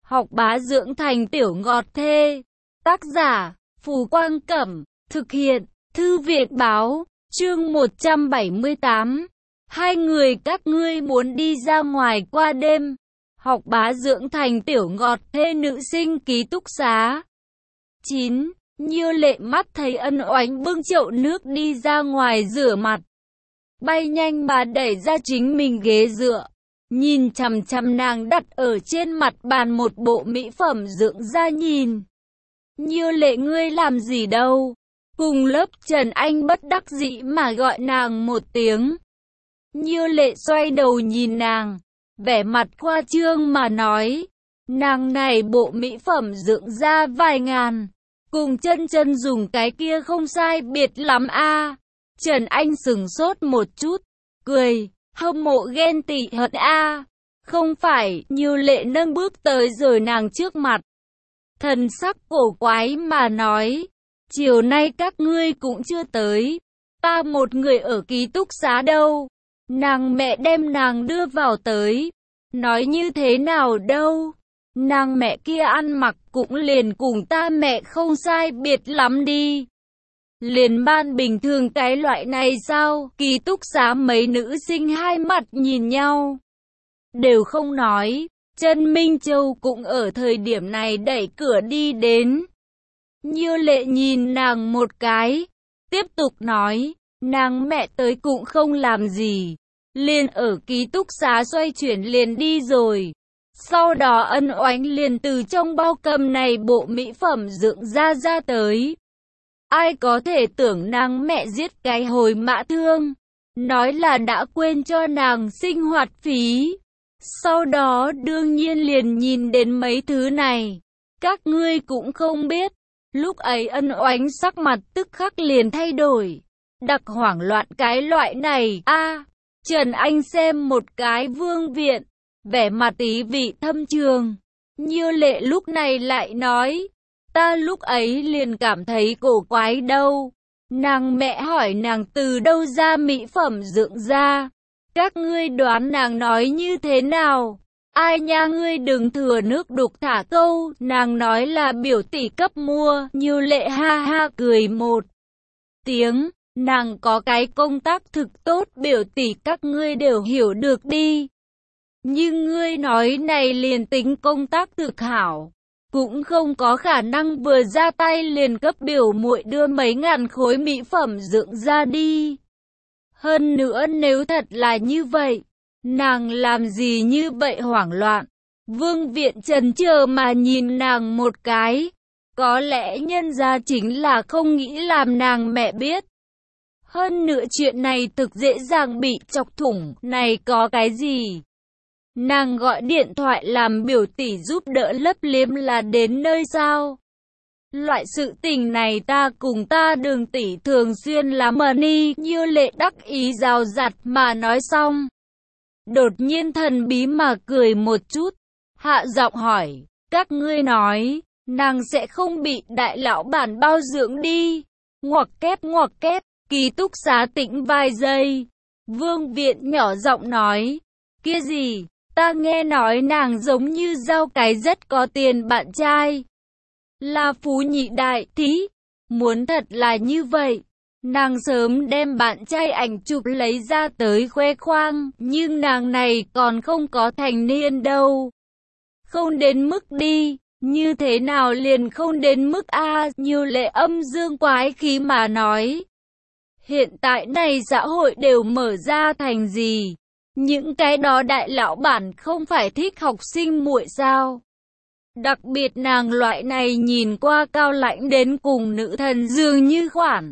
Học bá dưỡng thành tiểu ngọt thê. Tác giả, Phù Quang Cẩm. Thực hiện, Thư viện Báo. Chương 178. Hai người các ngươi muốn đi ra ngoài qua đêm. Học bá dưỡng thành tiểu ngọt thê nữ sinh ký túc xá. 9. Như Lệ mắt thấy Ân Oánh bưng chậu nước đi ra ngoài rửa mặt. Bay nhanh mà đẩy ra chính mình ghế dựa. Nhìn chằm chằm nàng đặt ở trên mặt bàn một bộ mỹ phẩm dưỡng da nhìn. Như Lệ ngươi làm gì đâu? Cùng lớp Trần Anh bất đắc dĩ mà gọi nàng một tiếng. Như Lệ xoay đầu nhìn nàng, vẻ mặt khoa trương mà nói. Nàng này bộ mỹ phẩm dưỡng da vài ngàn. Cùng chân chân dùng cái kia không sai biệt lắm a. Trần Anh sừng sốt một chút, cười, hâm mộ ghen tị hận a. Không phải, Như Lệ nâng bước tới rồi nàng trước mặt. Thần sắc cổ quái mà nói, chiều nay các ngươi cũng chưa tới, ta một người ở ký túc xá đâu. Nàng mẹ đem nàng đưa vào tới, nói như thế nào đâu. Nàng mẹ kia ăn mặc cũng liền cùng ta mẹ không sai biệt lắm đi. Liền ban bình thường cái loại này sao? Ký túc xá mấy nữ sinh hai mặt nhìn nhau, đều không nói. Trần Minh Châu cũng ở thời điểm này đẩy cửa đi đến. Như Lệ nhìn nàng một cái, tiếp tục nói, nàng mẹ tới cũng không làm gì, liền ở ký túc xá xoay chuyển liền đi rồi. Sau đó Ân Oánh liền từ trong bao cầm này bộ mỹ phẩm dưỡng da ra tới. Ai có thể tưởng nàng mẹ giết cái hồi mã thương, nói là đã quên cho nàng sinh hoạt phí. Sau đó đương nhiên liền nhìn đến mấy thứ này. Các ngươi cũng không biết. Lúc ấy Ân Oánh sắc mặt tức khắc liền thay đổi. Đặc hoảng loạn cái loại này a. Trần Anh xem một cái Vương Viện, vẻ mặt ý vị thâm trường. Như Lệ lúc này lại nói, ta lúc ấy liền cảm thấy cổ quái đâu. Nàng mẹ hỏi nàng từ đâu ra mỹ phẩm dưỡng da. Các ngươi đoán nàng nói như thế nào? Ai nha, ngươi đừng thừa nước đục thả câu. Nàng nói là biểu tỷ cấp mua. Như Lệ ha ha cười một tiếng. Nàng có cái công tác thực tốt, biểu tỷ các ngươi đều hiểu được đi. Nhưng ngươi nói này liền tính công tác thực hảo, cũng không có khả năng vừa ra tay liền cấp biểu muội đưa mấy ngàn khối mỹ phẩm dưỡng da đi. Hơn nữa nếu thật là như vậy, nàng làm gì như vậy hoảng loạn? Vương Viện chần chờ mà nhìn nàng một cái. Có lẽ nhân gia chính là không nghĩ làm nàng mẹ biết. Hơn nữa chuyện này thực dễ dàng bị chọc thủng, này có cái gì? Nàng gọi điện thoại làm biểu tỷ giúp đỡ lấp liếm là đến nơi sao? Loại sự tình này ta cùng ta Đường tỷ thường xuyên làm mà ni. Như Lệ đắc ý rào rạt mà nói xong, đột nhiên thần bí mà cười một chút, hạ giọng hỏi, các ngươi nói, nàng sẽ không bị đại lão bản bao dưỡng đi? Ngoặc kép, ký túc xá tĩnh vài giây. Vương Viện nhỏ giọng nói, kia gì, ta nghe nói nàng giống như giao cái rất có tiền bạn trai. Là phú nhị đại thí, muốn thật là như vậy, nàng sớm đem bạn trai ảnh chụp lấy ra tới khoe khoang, nhưng nàng này còn không có thành niên đâu. Không đến mức đi, như thế nào liền không đến mức a? Như Lệ âm dương quái khí mà nói. Hiện tại này xã hội đều mở ra thành gì? Những cái đó đại lão bản không phải thích học sinh muội sao? Đặc biệt nàng loại này nhìn qua cao lãnh đến cùng nữ thần dường như khoản.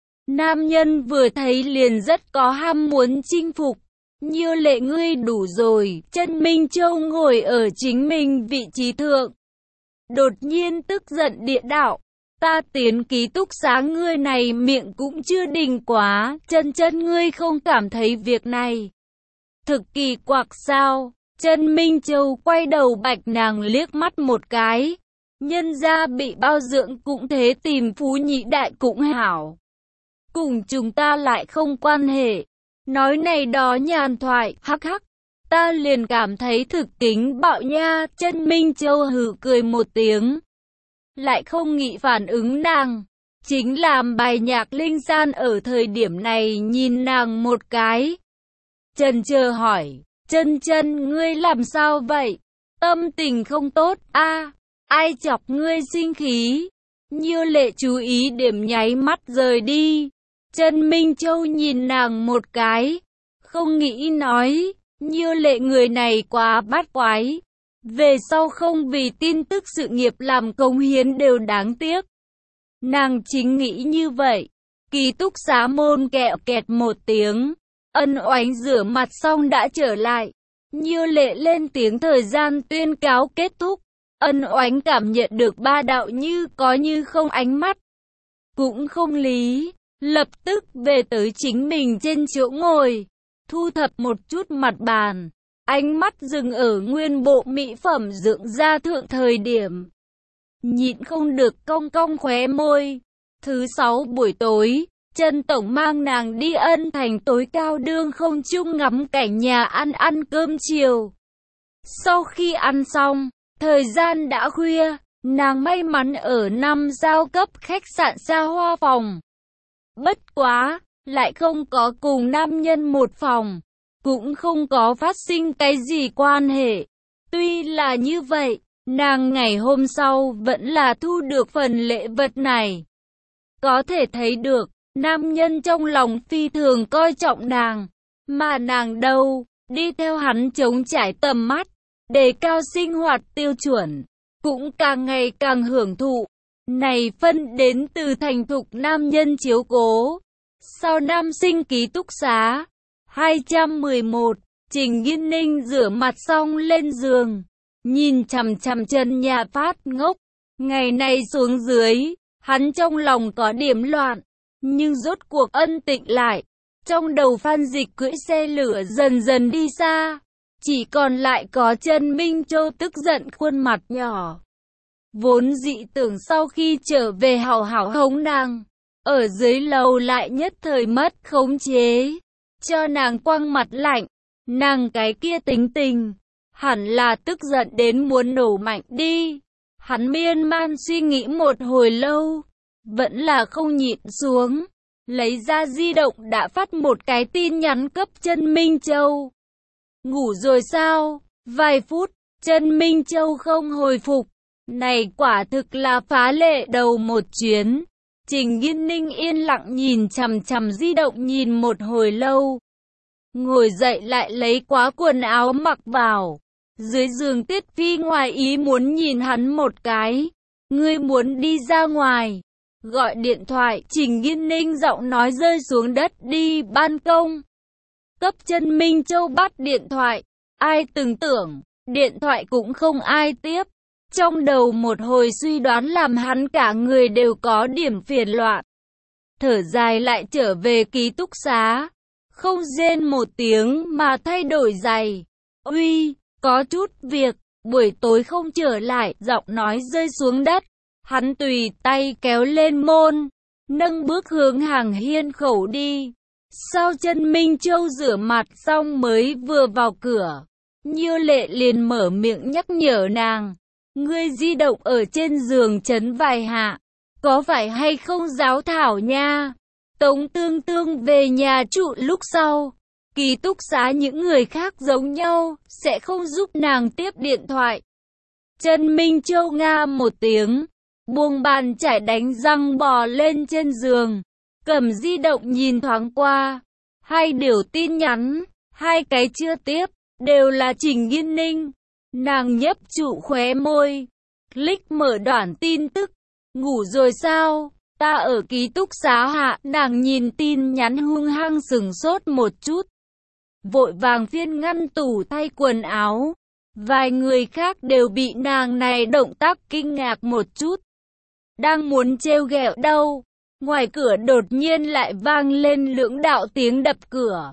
Nam nhân vừa thấy liền rất có ham muốn chinh phục. Như Lệ ngươi đủ rồi. Trần Minh Châu ngồi ở chính mình vị trí thượng, đột nhiên tức giận địa đạo, ta tiến ký túc xá ngươi này miệng cũng chưa đình quá. Chân ngươi không cảm thấy việc này thực kỳ quặc sao? Trần Minh Châu quay đầu bạch nàng liếc mắt một cái. Nhân gia bị bao dưỡng cũng thế, tìm phú nhị đại cũng hảo. Cùng chúng ta lại không quan hệ. Nói này đó nhàn thoại, hắc hắc. ta liền cảm thấy thực kính bạo nha. Chân Minh Châu hừ cười một tiếng, lại không nghĩ phản ứng nàng. Chính làm bài nhạc linh san ở thời điểm này nhìn nàng một cái, chần chờ hỏi, chân chân ngươi làm sao vậy? Tâm tình không tốt a? Ai chọc ngươi sinh khí? Như Lệ chú ý điểm nháy mắt rời đi. Chân Minh Châu nhìn nàng một cái, không nghĩ nói, Như Lệ người này quá bát quái. Về sau không vì tin tức sự nghiệp làm cống hiến đều đáng tiếc. Nàng chính nghĩ như vậy. Ký túc xá môn kẹo kẹt một tiếng. Ân Oánh rửa mặt xong đã trở lại. Như Lệ lên tiếng thời gian tuyên cáo kết thúc. Ân Oánh cảm nhận được ba đạo như có như không ánh mắt. Cũng không lý. Lập tức về tới chính mình trên chỗ ngồi. Thu thập một chút mặt bàn. Ánh mắt dừng ở nguyên bộ mỹ phẩm dưỡng da thượng thời điểm. Nhịn không được cong cong khóe môi. Thứ 6 buổi tối, Trần Tổng mang nàng đi Ân Thành tối cao đương không chung ngắm cảnh nhà ăn cơm chiều. Sau khi ăn xong, thời gian đã khuya, nàng may mắn ở 5 sao cấp khách sạn xa hoa phòng. Bất quá, lại không có cùng nam nhân một phòng, cũng không có phát sinh cái gì quan hệ. Tuy là như vậy, nàng ngày hôm sau vẫn là thu được phần lễ vật này. Có thể thấy được, nam nhân trong lòng phi thường coi trọng nàng, mà nàng đâu, đi theo hắn chống trải tầm mắt, đề cao sinh hoạt tiêu chuẩn, cũng càng ngày càng hưởng thụ. Này phân đến từ thành thục nam nhân chiếu cố. Sau nam sinh ký túc xá 211, Trình Nghiên Ninh rửa mặt xong lên giường, nhìn chằm chằm chân nhà phát ngốc. Ngày này xuống dưới, hắn trong lòng có điểm loạn, nhưng rốt cuộc ân tĩnh lại. Trong đầu Phan Dịch cưỡi xe lửa dần dần đi xa, chỉ còn lại có Trần Minh Châu tức giận khuôn mặt nhỏ. Vốn dị tưởng sau khi trở về hảo hảo hống nàng, ở dưới lầu lại nhất thời mất khống chế, cho nàng quăng mặt lạnh. Nàng cái kia tính tình, hẳn là tức giận đến muốn nổ mạnh đi. Hắn miên man suy nghĩ một hồi lâu, vẫn là không nhịn xuống, lấy ra di động đã phát một cái tin nhắn cấp Trần Minh Châu. Ngủ rồi sao? Vài phút, Trần Minh Châu không hồi phục. Này quả thực là phá lệ đầu một chuyến. Trình Nghiên Ninh yên lặng nhìn chằm chằm di động nhìn một hồi lâu. Ngồi dậy lại lấy quá quần áo mặc vào. Dưới giường Tiết Phi ngoài ý muốn nhìn hắn một cái. Ngươi muốn đi ra ngoài. Gọi điện thoại, Trình Nghiên Ninh giọng nói rơi xuống đất đi ban công. Cấp Trần Minh Châu bắt điện thoại. Ai từng tưởng, điện thoại cũng không ai tiếp. Trong đầu một hồi suy đoán làm hắn cả người đều có điểm phiền loạn. Thở dài lại trở về ký túc xá. Không rên một tiếng mà thay đổi giày. Uy, có chút việc, buổi tối không trở lại, giọng nói rơi xuống đất. Hắn tùy tay kéo lên môn, nâng bước hướng hàng hiên khẩu đi. Sau Trần Minh Châu rửa mặt xong mới vừa vào cửa, Như Lệ liền mở miệng nhắc nhở nàng. Ngươi di động ở trên giường chấn vài hạ, có phải hay không giáo thảo nha? Tống Tương Tương về nhà trụ lúc sau, ký túc xá những người khác giống nhau, sẽ không giúp nàng tiếp điện thoại. Trần Minh Châu nga một tiếng, buông bàn chải đánh răng bò lên trên giường, cầm di động nhìn thoáng qua, 2 điều tin nhắn, 2 cái chưa tiếp, đều là Trình Nghiên Ninh. Nàng nhấp trụ khóe môi, click mở đoạn tin tức. Ngủ rồi sao? Ta ở ký túc xá hạ. Nàng nhìn tin nhắn hung hăng sừng sốt một chút, vội vàng phiên ngăn tủ thay quần áo. Vài người khác đều bị nàng này động tác kinh ngạc một chút. Đang muốn trêu ghẹo đâu, ngoài cửa đột nhiên lại vang lên lưỡng đạo tiếng đập cửa.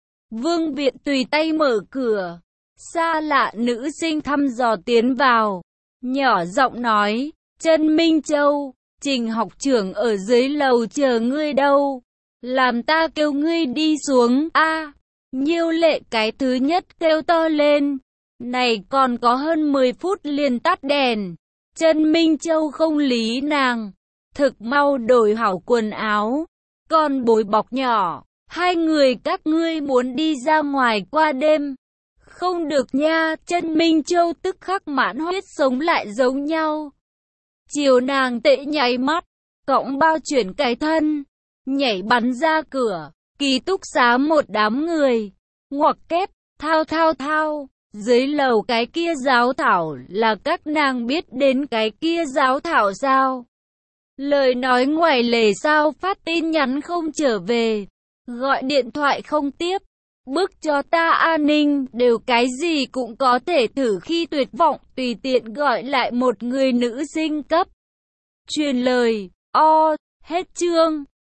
Vương Viện tùy tay mở cửa. Xa lạ nữ sinh thăm dò tiến vào, nhỏ giọng nói, Trần Minh Châu, Trình học trưởng ở dưới lầu chờ ngươi đâu, làm ta kêu ngươi đi xuống, a. Nhiêu Lệ cái thứ nhất kêu to lên. Này còn có hơn 10 phút liền tắt đèn. Trần Minh Châu không lý nàng. Thực mau đổi hảo quần áo. Còn bối bọc nhỏ. Hai người các ngươi muốn đi ra ngoài qua đêm. Không được nha. Trần Minh Châu tức khắc mãn huyết sống lại giống nhau. Chiều nàng tệ nháy mắt. Cõng bao chuyển cái thân. Nhảy bắn ra cửa. Ký túc xá một đám người. Ngoặc kép, thao. Dưới lầu cái kia giáo thảo là các nàng biết đến cái kia giáo thảo sao? Lời nói ngoài lề sao phát tin nhắn không trở về. Gọi điện thoại không tiếp. Bức cho ta an ninh đều cái gì cũng có thể thử khi tuyệt vọng tùy tiện gọi lại một người nữ sinh cấp. Truyền lời, hết chương.